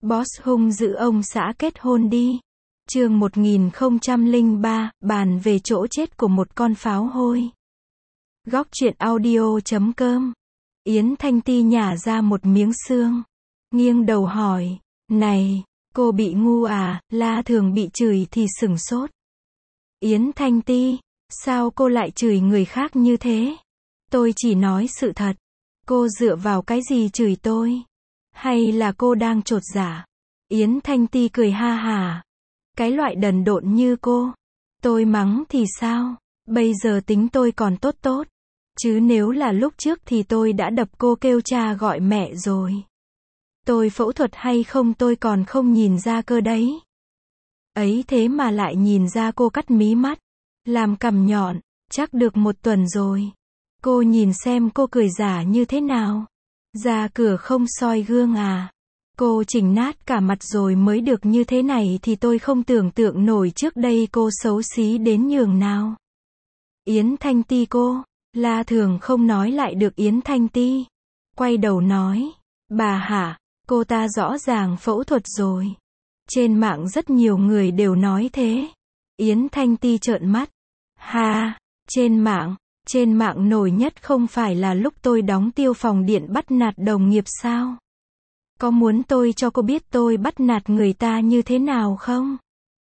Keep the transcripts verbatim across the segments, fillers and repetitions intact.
Boss hung dữ ông xã kết hôn đi. Chương một nghìn không trăm lẻ ba, bàn về chỗ chết của một con pháo hôi. Góc truyện audio chấm com. Yến Thanh Ti nhả ra một miếng xương. Nghiêng đầu hỏi, này, cô bị ngu à? La Thường bị chửi thì sửng sốt. Yến Thanh Ti, sao cô lại chửi người khác như thế? Tôi chỉ nói sự thật. Cô dựa vào cái gì chửi tôi? Hay là cô đang chột dạ? Yến Thanh Ti cười ha hả. Cái loại đần độn như cô, tôi mắng thì sao? Bây giờ tính tôi còn tốt tốt. Chứ nếu là lúc trước thì tôi đã đập cô kêu cha gọi mẹ rồi. Tôi phẫu thuật hay không tôi còn không nhìn ra cơ đấy. Ấy thế mà lại nhìn ra cô cắt mí mắt, làm cằm nhọn, chắc được một tuần rồi. Cô nhìn xem cô cười giả như thế nào. Ra cửa không soi gương à? Cô chỉnh nát cả mặt rồi mới được như thế này thì tôi không tưởng tượng nổi trước đây cô xấu xí đến nhường nào. Yến Thanh Ti cô, La Thường không nói lại được Yến Thanh Ti. Quay đầu nói, bà hả, cô ta rõ ràng phẫu thuật rồi. Trên mạng rất nhiều người đều nói thế. Yến Thanh Ti trợn mắt. Ha, trên mạng, trên mạng nổi nhất không phải là lúc tôi đóng tiêu phòng điện bắt nạt đồng nghiệp sao? Có muốn tôi cho cô biết tôi bắt nạt người ta như thế nào không?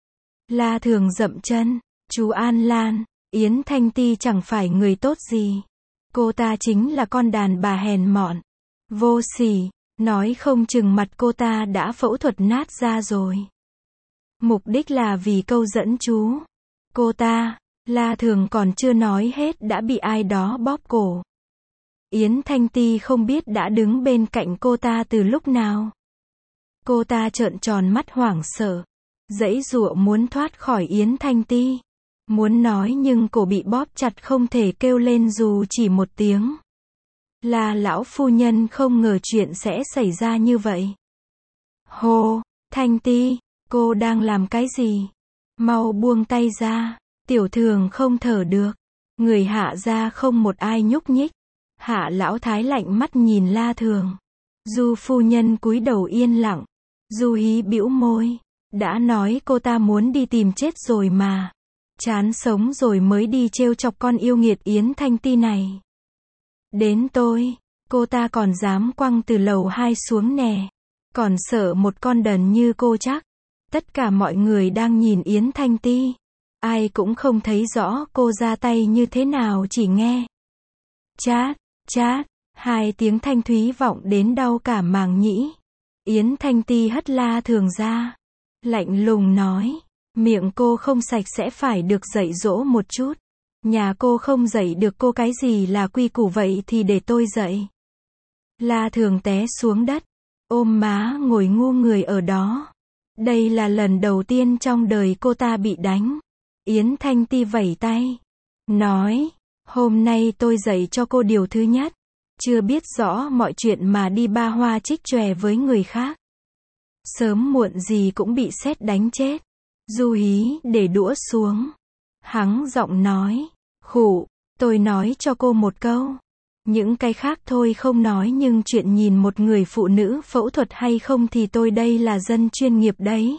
La Thường dậm chân, chú An Lan, Yến Thanh Ti chẳng phải người tốt gì. Cô ta chính là con đàn bà hèn mọn, vô sỉ, nói không chừng mặt cô ta đã phẫu thuật nát ra rồi. Mục đích là vì câu dẫn chú. Cô ta, La Thường còn chưa nói hết đã bị ai đó bóp cổ. Yến Thanh Ti không biết đã đứng bên cạnh cô ta từ lúc nào. Cô ta trợn tròn mắt hoảng sợ, giãy giụa muốn thoát khỏi Yến Thanh Ti. Muốn nói nhưng cổ bị bóp chặt không thể kêu lên dù chỉ một tiếng. Là lão phu nhân không ngờ chuyện sẽ xảy ra như vậy. Hồ, Thanh Ti, cô đang làm cái gì? Mau buông tay ra, tiểu thường không thở được. Người Hạ gia không một ai nhúc nhích. Hạ lão thái lạnh mắt nhìn La Thường. Du phu nhân cúi đầu yên lặng. Du Hí bĩu môi. Đã nói cô ta muốn đi tìm chết rồi mà. Chán sống rồi mới đi trêu chọc con yêu nghiệt Yến Thanh Ti này. Đến tôi, cô ta còn dám quăng từ lầu hai xuống nè. Còn sợ một con đần như cô chắc. Tất cả mọi người đang nhìn Yến Thanh Ti. Ai cũng không thấy rõ cô ra tay như thế nào, chỉ nghe chát, chát, hai tiếng thanh thúy vọng đến đau cả màng nhĩ. Yến Thanh Ti hất La Thường ra, lạnh lùng nói, miệng cô không sạch sẽ phải được dạy dỗ một chút. Nhà cô không dạy được cô cái gì là quy củ vậy thì để tôi dạy. La Thường té xuống đất, ôm má ngồi ngu người ở đó. Đây là lần đầu tiên trong đời cô ta bị đánh. Yến Thanh Ti vẩy tay, nói, hôm nay tôi dạy cho cô điều thứ nhất. Chưa biết rõ mọi chuyện mà đi ba hoa trích chòe với người khác. Sớm muộn gì cũng bị sét đánh chết. Du Hí để đũa xuống. Hắng giọng nói, khụ, tôi nói cho cô một câu. Những cái khác thôi không nói nhưng chuyện nhìn một người phụ nữ phẫu thuật hay không thì tôi đây là dân chuyên nghiệp đấy.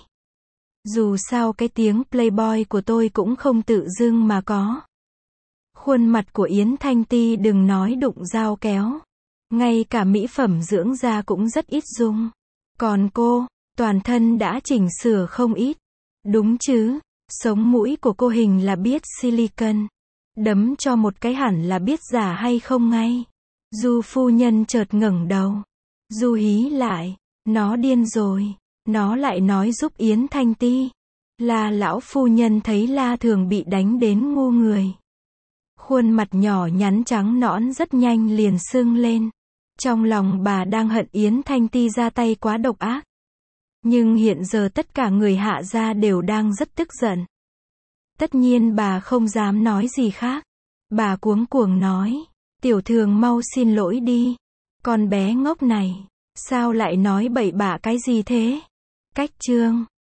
Dù sao cái tiếng playboy của tôi cũng không tự dưng mà có. Khuôn mặt của Yến Thanh Ti đừng nói đụng dao kéo. Ngay cả mỹ phẩm dưỡng da cũng rất ít dùng. Còn cô, toàn thân đã chỉnh sửa không ít. Đúng chứ, sống mũi của cô hình là biết silicon. Đấm cho một cái hẳn là biết giả hay không ngay. Du phu nhân chợt ngẩng đầu. Du Hí lại, nó điên rồi. Nó lại nói giúp Yến Thanh Ti. Là lão phu nhân thấy La Thường bị đánh đến ngu người. Khuôn mặt nhỏ nhắn trắng nõn rất nhanh liền sưng lên. Trong lòng bà đang hận Yến Thanh Ti ra tay quá độc ác. Nhưng hiện giờ tất cả người Hạ gia đều đang rất tức giận. Tất nhiên bà không dám nói gì khác. Bà cuống cuồng nói, tiểu thường mau xin lỗi đi. Con bé ngốc này, sao lại nói bậy bạ cái gì thế? Cách chương